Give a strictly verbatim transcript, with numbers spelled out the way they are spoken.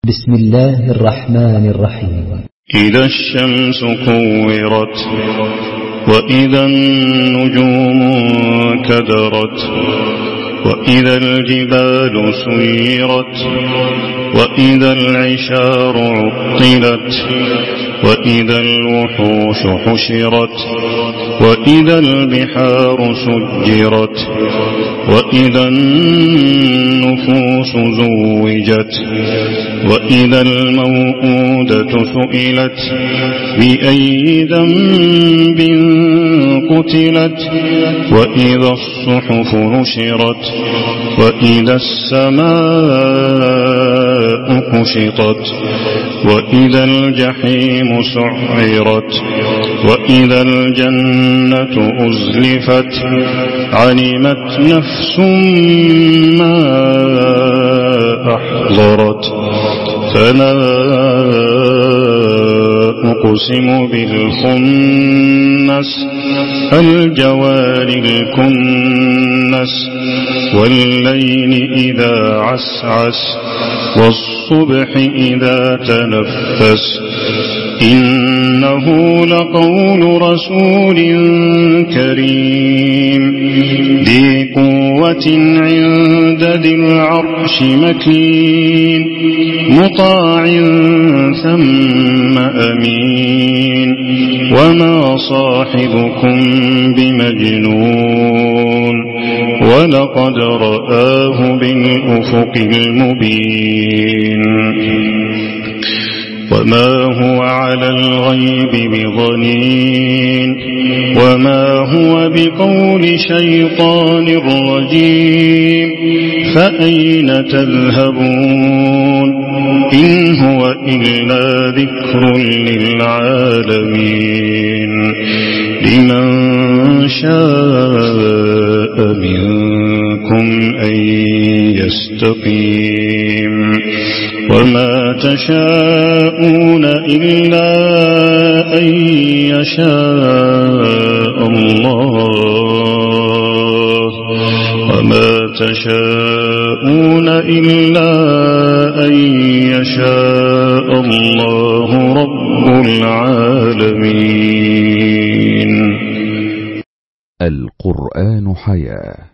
بسم الله الرحمن الرحيم. إذا الشمس كورت وإذا النجوم كدرت وإذا الجبال سيرت وإذا العشار عطلت وإذا الوحوش حشرت وإذا البحار سجرت وإذا النفوس زوجت وإذا الموءودة سئلت بأي ذنب قتلت وإذا الصحف نشرت وإذا السماء كشطت وإذا الجحيم سعرت وإذا الجنة أزلفت علمت نفس ما أحضرت فلا أقسم بالخنس الجوار الكنس والليل إذا عسعس والصبح إذا تنفس إنه لقول رسول كريم ذي قوة عند ذي العرش مكين مطاع ثم أمين وما صاحبكم بمجنون ولقد رآه بالأفق المبين وما هو على الغيب بضنين وما هو بقول شيطان رجيم فأين تذهبون إن هو إلا ذكر للعالمين لمن شاء منكم أن يستقيم وما تشاءون إلا أن يشاء الله وما تشاءون إلا أن يشاء الله رب العالمين. القرآن حياة.